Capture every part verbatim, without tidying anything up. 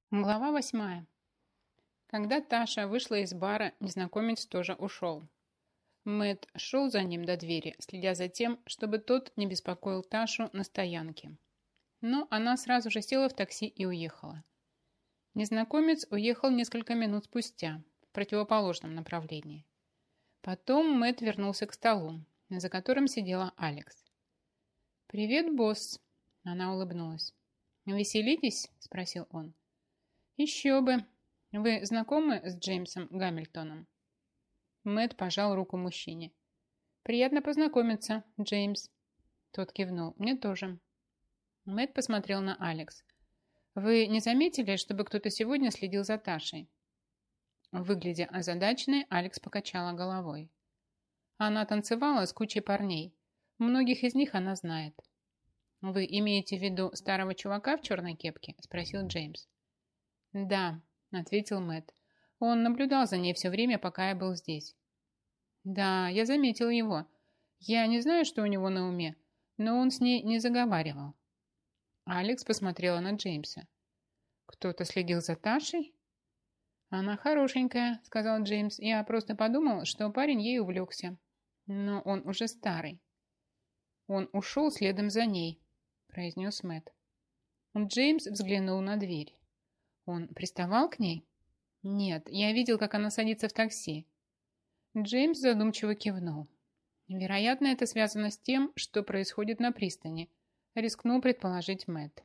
Глава восьмая. Когда Таша вышла из бара, незнакомец тоже ушел. Мэтт шел за ним до двери, следя за тем, чтобы тот не беспокоил Ташу на стоянке. Но она сразу же села в такси и уехала. Незнакомец уехал несколько минут спустя, в противоположном направлении. Потом Мэтт вернулся к столу, за которым сидела Алекс. «Привет, босс!» Она улыбнулась. «Веселитесь?» – спросил он. «Еще бы. Вы знакомы с Джеймсом Гамильтоном?» Мэтт пожал руку мужчине. «Приятно познакомиться, Джеймс». Тот кивнул. «Мне тоже». Мэтт посмотрел на Алекс. «Вы не заметили, чтобы кто-то сегодня следил за Ташей?» Выглядя озадаченной, Алекс покачала головой. Она танцевала с кучей парней. Многих из них она знает. «Вы имеете в виду старого чувака в черной кепке?» – спросил Джеймс. «Да», — ответил Мэтт. «Он наблюдал за ней все время, пока я был здесь». «Да, я заметил его. Я не знаю, что у него на уме, но он с ней не заговаривал». Алекс посмотрела на Джеймса. «Кто-то следил за Ташей?» «Она хорошенькая», — сказал Джеймс. «Я просто подумал, что парень ей увлекся. Но он уже старый». «Он ушел следом за ней», — произнес Мэтт. Джеймс взглянул на дверь. «Он приставал к ней?» «Нет, я видел, как она садится в такси». Джеймс задумчиво кивнул. «Вероятно, это связано с тем, что происходит на пристани», рискнул предположить Мэтт.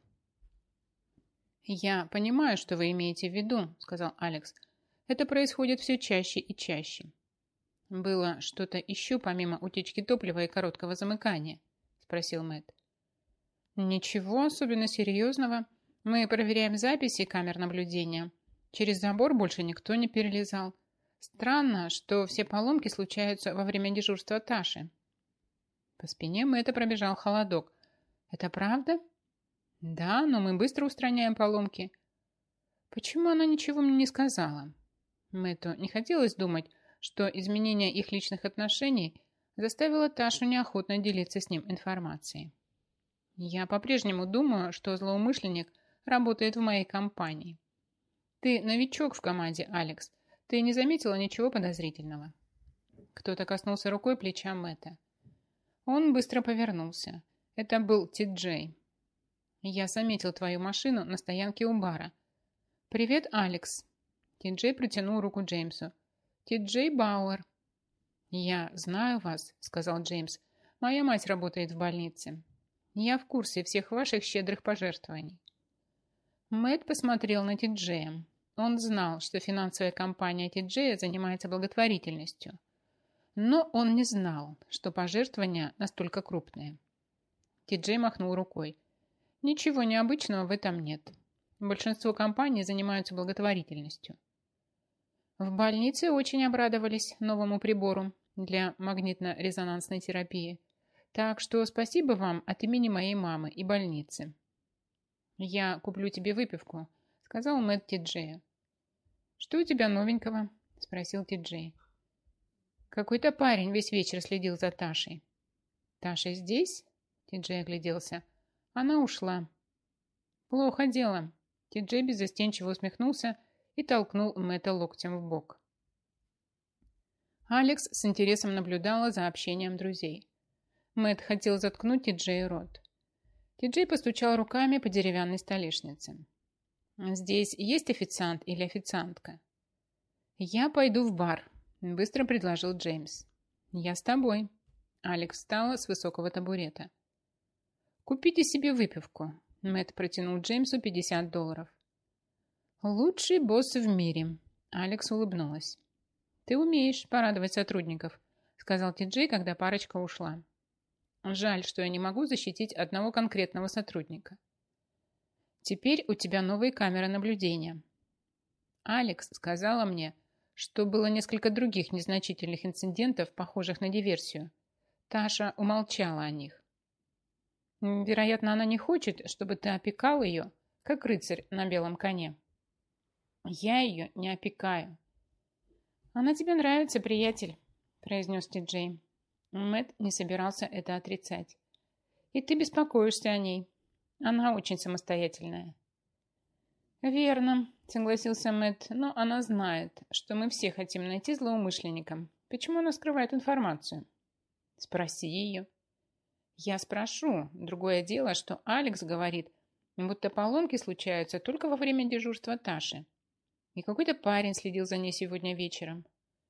«Я понимаю, что вы имеете в виду», сказал Алекс. «Это происходит все чаще и чаще». «Было что-то еще помимо утечки топлива и короткого замыкания?» спросил Мэтт. «Ничего особенно серьезного. Мы проверяем записи камер наблюдения. Через забор больше никто не перелезал. Странно, что все поломки случаются во время дежурства Таши». По спине Мэтта пробежал холодок. «Это правда?» «Да, но мы быстро устраняем поломки». «Почему она ничего мне не сказала?» Мэтту не хотелось думать, что изменение их личных отношений заставило Ташу неохотно делиться с ним информацией. «Я по-прежнему думаю, что злоумышленник работает в моей компании. Ты новичок в команде, Алекс. Ты не заметила ничего подозрительного?» Кто-то коснулся рукой плеча Мэтта. Он быстро повернулся. Это был Ти-Джей. «Я заметил твою машину на стоянке у бара». «Привет, Алекс». Ти-Джей протянул руку Джеймсу. «Ти-Джей Бауэр». «Я знаю вас», — сказал Джеймс. «Моя мать работает в больнице. Я в курсе всех ваших щедрых пожертвований». Мэтт посмотрел на Ти-Джея. Он знал, что финансовая компания Ти-Джея занимается благотворительностью. Но он не знал, что пожертвования настолько крупные. Ти-Джей махнул рукой. «Ничего необычного в этом нет. Большинство компаний занимаются благотворительностью». В больнице очень обрадовались новому прибору для магнитно-резонансной терапии. Так что спасибо вам от имени моей мамы и больницы. «Я куплю тебе выпивку», — сказал Мэтт Ти-Джею. «Что у тебя новенького?» — спросил Ти-Джей. «Какой-то парень весь вечер следил за Ташей». «Таша здесь?» — Ти-Джей огляделся. «Она ушла». «Плохо дело». Ти-Джей беззастенчиво усмехнулся и толкнул Мэтта локтем в бок. Алекс с интересом наблюдала за общением друзей. Мэтт хотел заткнуть Ти-Джею рот. Ти-Джей постучал руками по деревянной столешнице. «Здесь есть официант или официантка?» «Я пойду в бар», — быстро предложил Джеймс. «Я с тобой». Алекс встала с высокого табурета. «Купите себе выпивку». Мэтт протянул Джеймсу пятьдесят долларов. «Лучший босс в мире», — Алекс улыбнулась. «Ты умеешь порадовать сотрудников», — сказал Ти-Джей, когда парочка ушла. «Жаль, что я не могу защитить одного конкретного сотрудника». «Теперь у тебя новые камеры наблюдения». Алекс сказала мне, что было несколько других незначительных инцидентов, похожих на диверсию. Таша умолчала о них. «Вероятно, она не хочет, чтобы ты опекал ее, как рыцарь на белом коне». «Я ее не опекаю». «Она тебе нравится, приятель», — произнес Ти-Джей. Мэтт не собирался это отрицать. «И ты беспокоишься о ней. Она очень самостоятельная». Верно, согласился Мэтт, но она знает, что мы все хотим найти злоумышленника. Почему она скрывает информацию? Спроси ее. Я спрошу. Другое дело, что Алекс говорит, будто поломки случаются только во время дежурства Таши. И какой-то парень следил за ней сегодня вечером.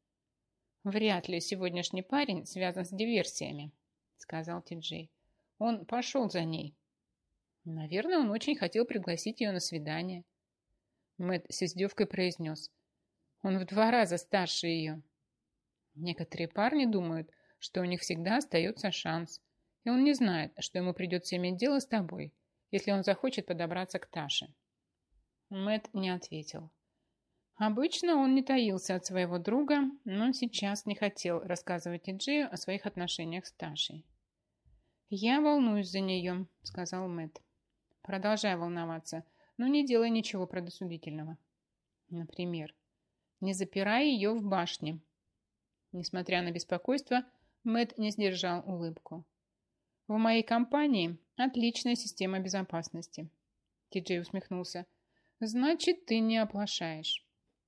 Вряд ли сегодняшний парень связан с диверсиями, сказал Ти-Джей. Он пошел за ней. Наверное, он очень хотел пригласить ее на свидание. Мэтт с издевкой произнес. Он в два раза старше ее. Некоторые парни думают, что у них всегда остается шанс, и он не знает, что ему придется иметь дело с тобой, если он захочет подобраться к Таше. Мэтт не ответил. Обычно он не таился от своего друга, но сейчас не хотел рассказывать Ти-Джею о своих отношениях с Ташей. «Я волнуюсь за нее», — сказал Мэтт. «Продолжай волноваться, но не делай ничего предосудительного. Например, не запирай ее в башне». Несмотря на беспокойство, Мэтт не сдержал улыбку. «В моей компании отличная система безопасности». Ти-Джей усмехнулся. «Значит, ты не оплошаешь».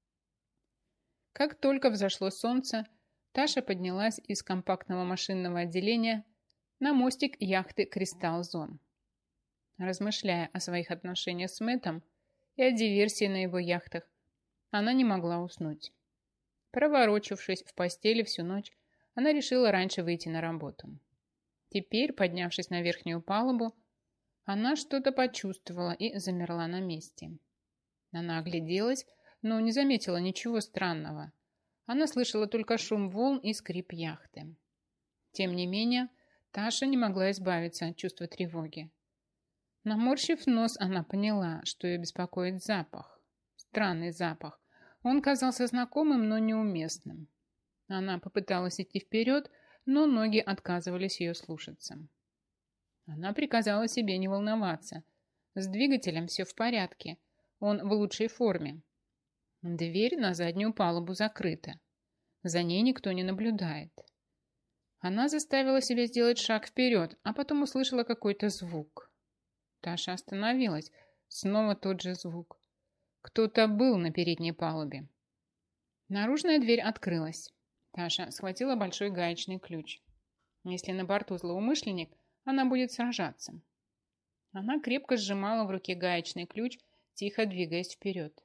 Как только взошло солнце, Таша поднялась из компактного машинного отделения на мостик яхты «Кристалл Зон». Размышляя о своих отношениях с Мэттом и о диверсии на его яхтах, она не могла уснуть. Проворочившись в постели всю ночь, она решила раньше выйти на работу. Теперь, поднявшись на верхнюю палубу, она что-то почувствовала и замерла на месте. Она огляделась, но не заметила ничего странного. Она слышала только шум волн и скрип яхты. Тем не менее, Таша не могла избавиться от чувства тревоги. Наморщив нос, она поняла, что ее беспокоит запах. Странный запах. Он казался знакомым, но неуместным. Она попыталась идти вперед, но ноги отказывались ее слушаться. Она приказала себе не волноваться. С двигателем все в порядке. Он в лучшей форме. Дверь на заднюю палубу закрыта. За ней никто не наблюдает. Она заставила себя сделать шаг вперед, а потом услышала какой-то звук. Таша остановилась. Снова тот же звук. Кто-то был на передней палубе. Наружная дверь открылась. Таша схватила большой гаечный ключ. Если на борту злоумышленник, она будет сражаться. Она крепко сжимала в руке гаечный ключ, тихо двигаясь вперед.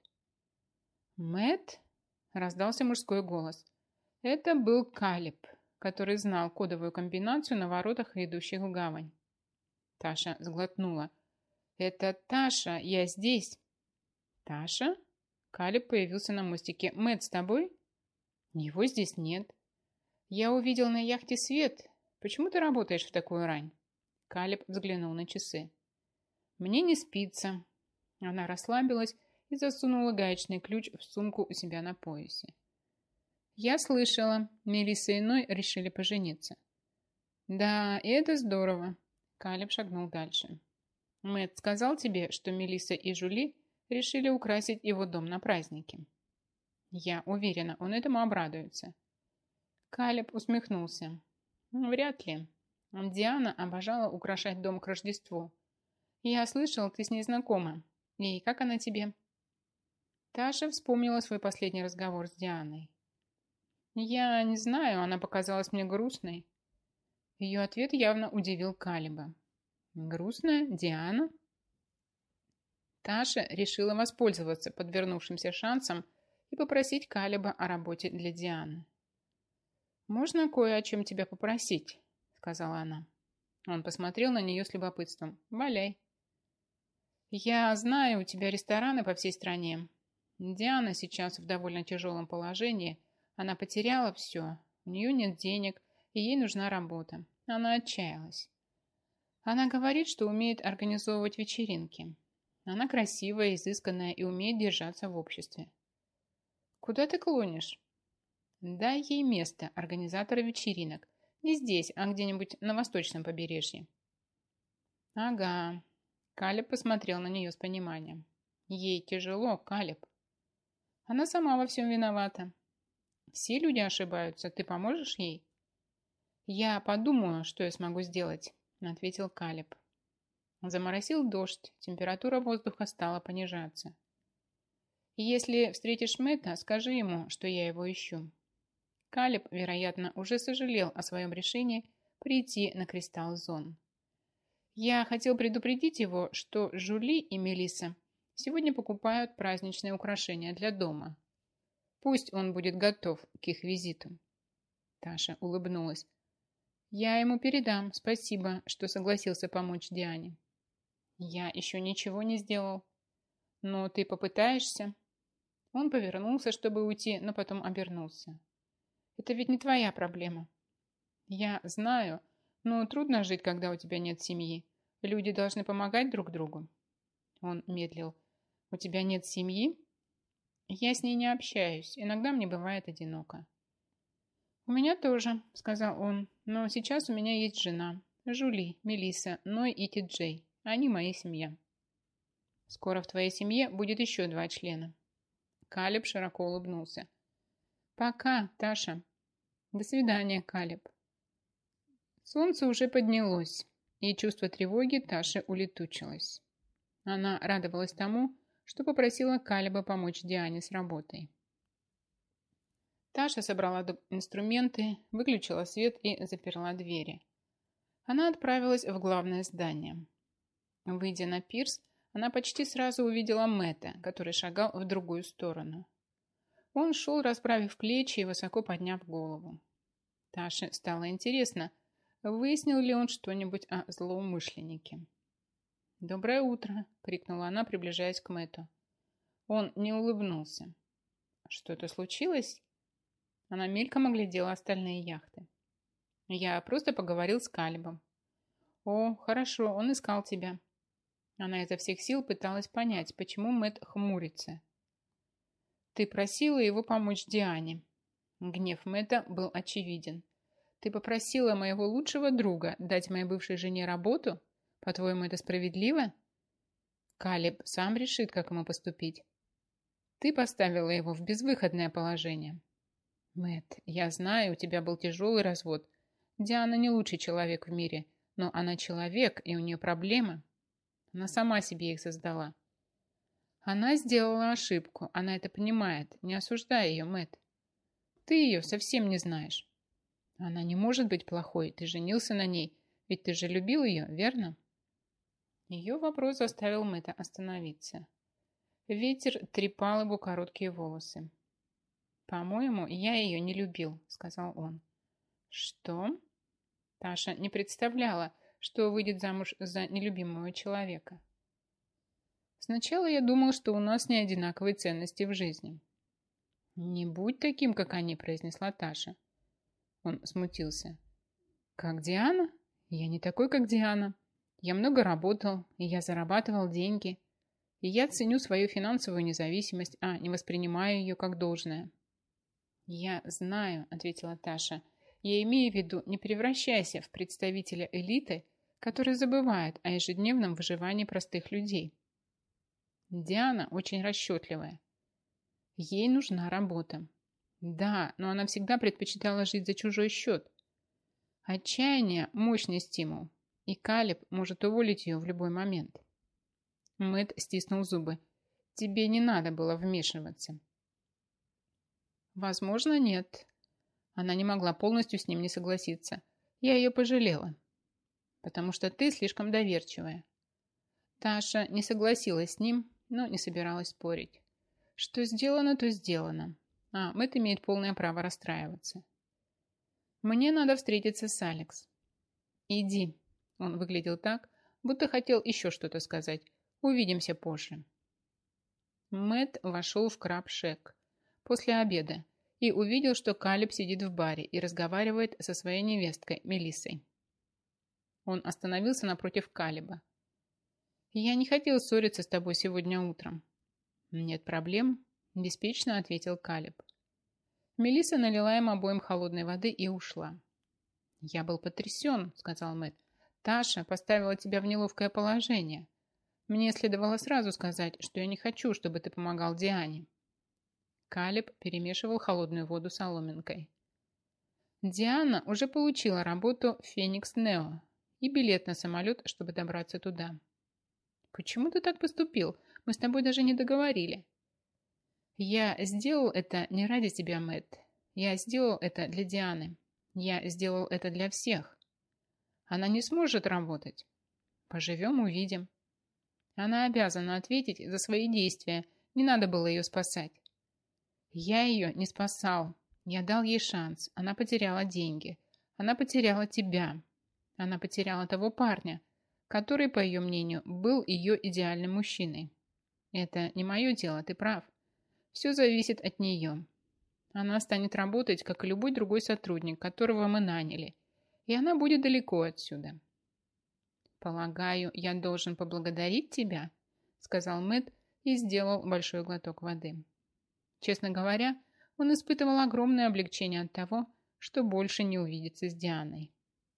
«Мэтт?» – раздался мужской голос. Это был Калиб, который знал кодовую комбинацию на воротах, ведущих в гавань. Таша сглотнула. «Это Таша, я здесь». «Таша?» Калиб появился на мостике. «Мэтт с тобой?» «Его здесь нет». «Я увидел на яхте свет. Почему ты работаешь в такую рань?» Калиб взглянул на часы. «Мне не спится». Она расслабилась и засунула гаечный ключ в сумку у себя на поясе. «Я слышала, Мелисса и Ной решили пожениться». «Да, и это здорово». Калиб шагнул дальше. «Мэтт сказал тебе, что Мелисса и Жули решили украсить его дом на празднике?» «Я уверена, он этому обрадуется». Калиб усмехнулся. «Вряд ли. Диана обожала украшать дом к Рождеству. Я слышал, ты с ней знакома. И как она тебе?» Таша вспомнила свой последний разговор с Дианой. «Я не знаю, она показалась мне грустной». Ее ответ явно удивил Калиба. «Грустная? Диана?» Таша решила воспользоваться подвернувшимся шансом и попросить Калиба о работе для Дианы. «Можно кое о чем тебя попросить?» — сказала она. Он посмотрел на нее с любопытством. «Валяй». «Я знаю, у тебя рестораны по всей стране. Диана сейчас в довольно тяжелом положении. Она потеряла все. У нее нет денег, и ей нужна работа. Она отчаялась. Она говорит, что умеет организовывать вечеринки. Она красивая, изысканная и умеет держаться в обществе». «Куда ты клонишь?» «Дай ей место организатора вечеринок. Не здесь, а где-нибудь на восточном побережье». «Ага». Калиб посмотрел на нее с пониманием. «Ей тяжело, Калиб. Она сама во всем виновата. Все люди ошибаются. Ты поможешь ей?» «Я подумаю, что я смогу сделать», — ответил Калиб. Заморосил дождь, температура воздуха стала понижаться. Если встретишь Мэтта, скажи ему, что я его ищу. Калеб, вероятно, уже сожалел о своем решении прийти на Кристалл Зон. Я хотел предупредить его, что Жули и Мелисса сегодня покупают праздничные украшения для дома. Пусть он будет готов к их визиту. Таша улыбнулась. Я ему передам, спасибо, что согласился помочь Диане. Я еще ничего не сделал. Но ты попытаешься? Он повернулся, чтобы уйти, но потом обернулся. Это ведь не твоя проблема. Я знаю, но трудно жить, когда у тебя нет семьи. Люди должны помогать друг другу. Он медлил. У тебя нет семьи? Я с ней не общаюсь. Иногда мне бывает одиноко. У меня тоже, сказал он. Но сейчас у меня есть жена. Жули, Мелисса, Ной и Ти-Джей. Они моя семья. Скоро в твоей семье будет еще два члена. Калеб широко улыбнулся. Пока, Таша. До свидания, Калеб. Солнце уже поднялось, и чувство тревоги Таши улетучилось. Она радовалась тому, что попросила Калеба помочь Диане с работой. Таша собрала инструменты, выключила свет и заперла двери. Она отправилась в главное здание. Выйдя на пирс, она почти сразу увидела Мэтта, который шагал в другую сторону. Он шел, расправив плечи и высоко подняв голову. Таше стало интересно, выяснил ли он что-нибудь о злоумышленнике. «Доброе утро!» — крикнула она, приближаясь к Мэтту. Он не улыбнулся. «Что-то случилось?» Она мельком оглядела остальные яхты. «Я просто поговорил с Калебом». «О, хорошо, он искал тебя». Она изо всех сил пыталась понять, почему Мэтт хмурится. «Ты просила его помочь Диане». Гнев Мэтта был очевиден. «Ты попросила моего лучшего друга дать моей бывшей жене работу? По-твоему, это справедливо?» Калеб сам решит, как ему поступить. «Ты поставила его в безвыходное положение». «Мэтт, я знаю, у тебя был тяжелый развод. Диана не лучший человек в мире, но она человек, и у нее проблемы. Она сама себе их создала». «Она сделала ошибку, она это понимает. Не осуждай ее, Мэтт. Ты ее совсем не знаешь». «Она не может быть плохой, ты женился на ней, ведь ты же любил ее, верно?» Ее вопрос заставил Мэтта остановиться. Ветер трепал его короткие волосы. «По-моему, я ее не любил», — сказал он. «Что?» Таша не представляла, что выйдет замуж за нелюбимого человека. «Сначала я думал, что у нас не одинаковые ценности в жизни». «Не будь таким, как они», — произнесла Таша. Он смутился. «Как Диана? Я не такой, как Диана. Я много работал, и я зарабатывал деньги. И я ценю свою финансовую независимость, а не воспринимаю ее как должное». «Я знаю», — ответила Таша. «Я имею в виду, не превращайся в представителя элиты, который забывает о ежедневном выживании простых людей. Диана очень расчетливая. Ей нужна работа. Да, но она всегда предпочитала жить за чужой счет. Отчаяние – мощный стимул, и Калеб может уволить ее в любой момент». Мэтт стиснул зубы. «Тебе не надо было вмешиваться». «Возможно, нет». Она не могла полностью с ним не согласиться. «Я ее пожалела, потому что ты слишком доверчивая». Таша не согласилась с ним, но не собиралась спорить. Что сделано, то сделано. А Мэтт имеет полное право расстраиваться. «Мне надо встретиться с Алекс». «Иди». Он выглядел так, будто хотел еще что-то сказать. «Увидимся позже». Мэтт вошел в Краб-Шек после обеда и увидел, что Калеб сидит в баре и разговаривает со своей невесткой Мелиссой. Он остановился напротив Калеба. «Я не хотел ссориться с тобой сегодня утром». «Нет проблем», – беспечно ответил Калеб. Мелисса налила им обоим холодной воды и ушла. «Я был потрясен», – сказал Мэтт. «Таша поставила тебя в неловкое положение. Мне следовало сразу сказать, что я не хочу, чтобы ты помогал Диане». Калеб перемешивал холодную воду соломинкой. Диана уже получила работу в Феникс Нео и билет на самолет, чтобы добраться туда. «Почему ты так поступил? Мы с тобой даже не договорили». Я сделал это не ради тебя, Мэтт. Я сделал это для Дианы. Я сделал это для всех. Она не сможет работать. Поживем, увидим. Она обязана ответить за свои действия. Не надо было ее спасать. Я ее не спасал. Я дал ей шанс. Она потеряла деньги. Она потеряла тебя. Она потеряла того парня, который, по ее мнению, был ее идеальным мужчиной. Это не мое дело, ты прав. Все зависит от нее. Она станет работать, как и любой другой сотрудник, которого мы наняли, и она будет далеко отсюда. «Полагаю, я должен поблагодарить тебя», — сказал Мэтт и сделал большой глоток воды. Честно говоря, он испытывал огромное облегчение от того, что больше не увидится с Дианой.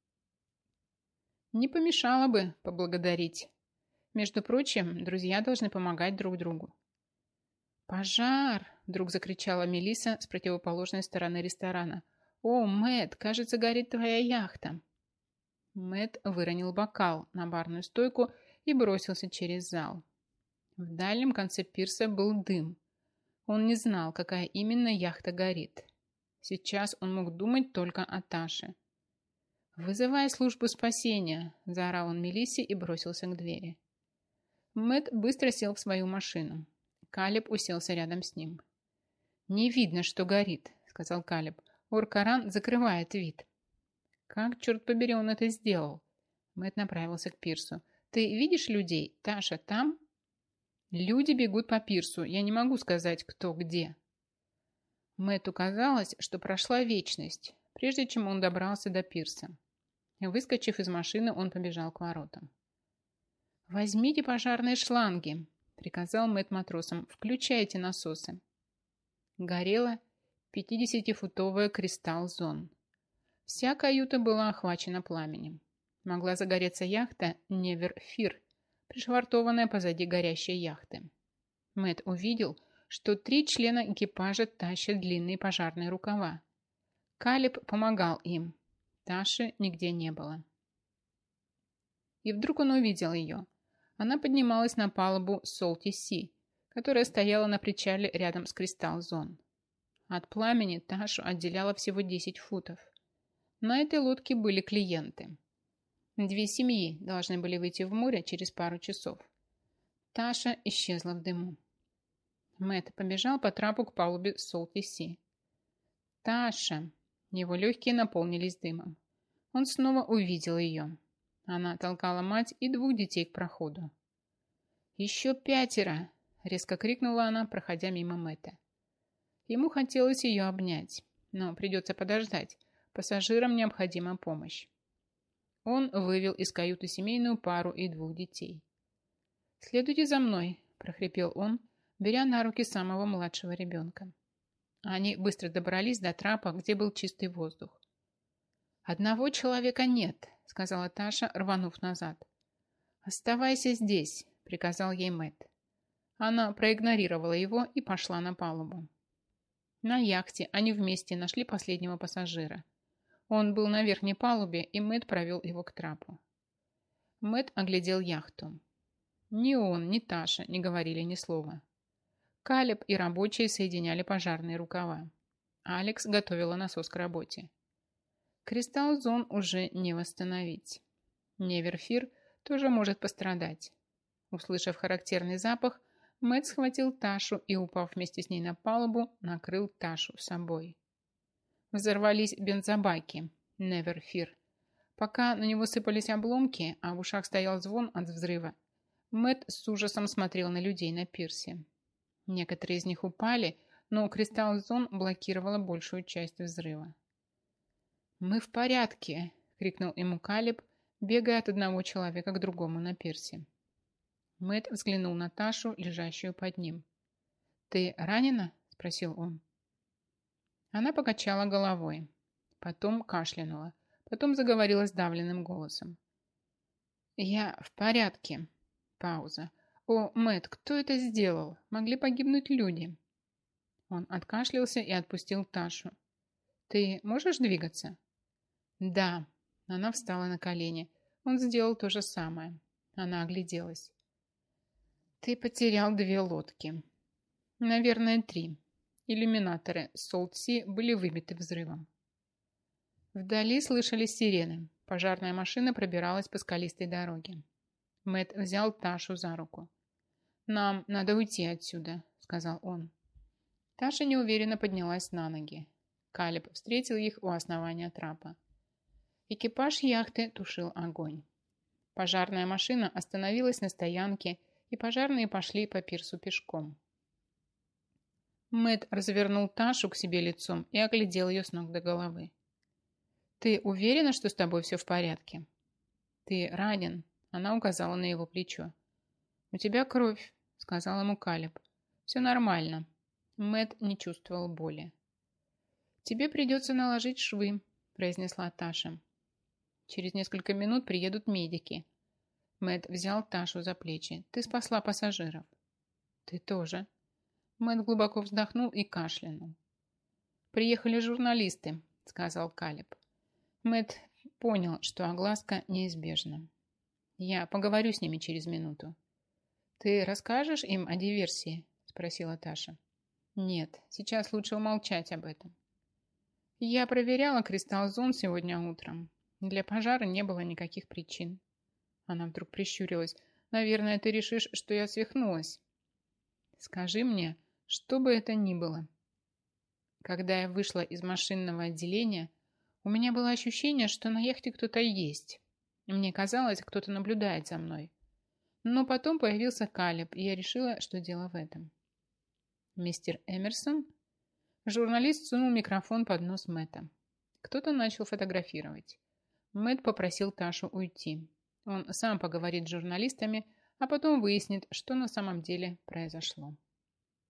Не помешало бы поблагодарить. Между прочим, друзья должны помогать друг другу. «Пожар!» – вдруг закричала Мелисса с противоположной стороны ресторана. «О, Мэтт, кажется, горит твоя яхта!» Мэтт выронил бокал на барную стойку и бросился через зал. В дальнем конце пирса был дым. Он не знал, какая именно яхта горит. Сейчас он мог думать только о Таше. «Вызывай службу спасения!» – заорал он Мелиссе и бросился к двери. Мэтт быстро сел в свою машину. Калеб уселся рядом с ним. «Не видно, что горит», – сказал Калеб. «Ор-Каран закрывает вид». «Как, черт побери, он это сделал?» Мэтт направился к пирсу. «Ты видишь людей? Таша там?» «Люди бегут по пирсу. Я не могу сказать, кто где». Мэтту казалось, что прошла вечность, прежде чем он добрался до пирса. Выскочив из машины, он побежал к воротам. «Возьмите пожарные шланги», — приказал Мэтт матросам. «Включайте насосы». Горела пятидесятифутовая «Кристалл Зон». Вся каюта была охвачена пламенем. Могла загореться яхта «Невер Фир», пришвартованная позади горящей яхты. Мэтт увидел, что три члена экипажа тащат длинные пожарные рукава. Калеб помогал им. Таши нигде не было. И вдруг он увидел ее. Она поднималась на палубу Солти Си, которая стояла на причале рядом с Кристалл Зон. От пламени Ташу отделяло всего десять футов. На этой лодке были клиенты. Две семьи должны были выйти в море через пару часов. Таша исчезла в дыму. Мэтт побежал по трапу к палубе Солти Си. «Таша!» Его легкие наполнились дымом. Он снова увидел ее. Она толкала мать и двух детей к проходу. «Еще пятеро!» — резко крикнула она, проходя мимо Мэтта. Ему хотелось ее обнять, но придется подождать. Пассажирам необходима помощь. Он вывел из каюты семейную пару и двух детей. «Следуйте за мной!» — прохрипел он, беря на руки самого младшего ребенка. Они быстро добрались до трапа, где был чистый воздух. «Одного человека нет», — сказала Таша, рванув назад. «Оставайся здесь», — приказал ей Мэтт. Она проигнорировала его и пошла на палубу. На яхте они вместе нашли последнего пассажира. Он был на верхней палубе, и Мэтт провел его к трапу. Мэтт оглядел яхту. Ни он, ни Таша не говорили ни слова. Калеб и рабочие соединяли пожарные рукава. Алекс готовила насос к работе. Кристалл Зон уже не восстановить. Невер Фир тоже может пострадать. Услышав характерный запах, Мэтт схватил Ташу и, упав вместе с ней на палубу, накрыл Ташу собой. Взорвались бензобаки. Невер Фир. Пока на него сыпались обломки, а в ушах стоял звон от взрыва, Мэтт с ужасом смотрел на людей на пирсе. Некоторые из них упали, но Кристалл Зон блокировала большую часть взрыва. «Мы в порядке!» — крикнул ему Калеб, бегая от одного человека к другому на пирсе. Мэтт взглянул на Ташу, лежащую под ним. «Ты ранена?» — спросил он. Она покачала головой, потом кашлянула, потом заговорила сдавленным голосом. «Я в порядке». Пауза. «О, Мэтт, кто это сделал? Могли погибнуть люди». Он откашлялся и отпустил Ташу. «Ты можешь двигаться?» «Да». Она встала на колени. Он сделал то же самое. Она огляделась. «Ты потерял две лодки». Наверное, три. Иллюминаторы Солт-Си были выбиты взрывом. Вдали слышались сирены. Пожарная машина пробиралась по скалистой дороге. Мэтт взял Ташу за руку. «Нам надо уйти отсюда», — сказал он. Таша неуверенно поднялась на ноги. Калеб встретил их у основания трапа. Экипаж яхты тушил огонь. Пожарная машина остановилась на стоянке, и пожарные пошли по пирсу пешком. Мэтт развернул Ташу к себе лицом и оглядел ее с ног до головы. «Ты уверена, что с тобой все в порядке?» «Ты ранен», — она указала на его плечо. «У тебя кровь», — сказал ему Калеб. «Все нормально». Мэтт не чувствовал боли. «Тебе придется наложить швы», — произнесла Таша. «Через несколько минут приедут медики». Мэтт взял Ташу за плечи. «Ты спасла пассажиров». «Ты тоже». Мэтт глубоко вздохнул и кашлянул. «Приехали журналисты», — сказал Калеб. Мэтт понял, что огласка неизбежна. «Я поговорю с ними через минуту». «Ты расскажешь им о диверсии?» — спросила Таша. «Нет, сейчас лучше умолчать об этом». «Я проверяла Кристалл Зон сегодня утром. Для пожара не было никаких причин». Она вдруг прищурилась. «Наверное, ты решишь, что я свихнулась». «Скажи мне, что бы это ни было». Когда я вышла из машинного отделения, у меня было ощущение, что на яхте кто-то есть. Мне казалось, кто-то наблюдает за мной. Но потом появился Калеб, и я решила, что дело в этом. «Мистер Эмерсон?» Журналист сунул микрофон под нос Мэтта. Кто-то начал фотографировать. Мэтт попросил Ташу уйти. Он сам поговорит с журналистами, а потом выяснит, что на самом деле произошло.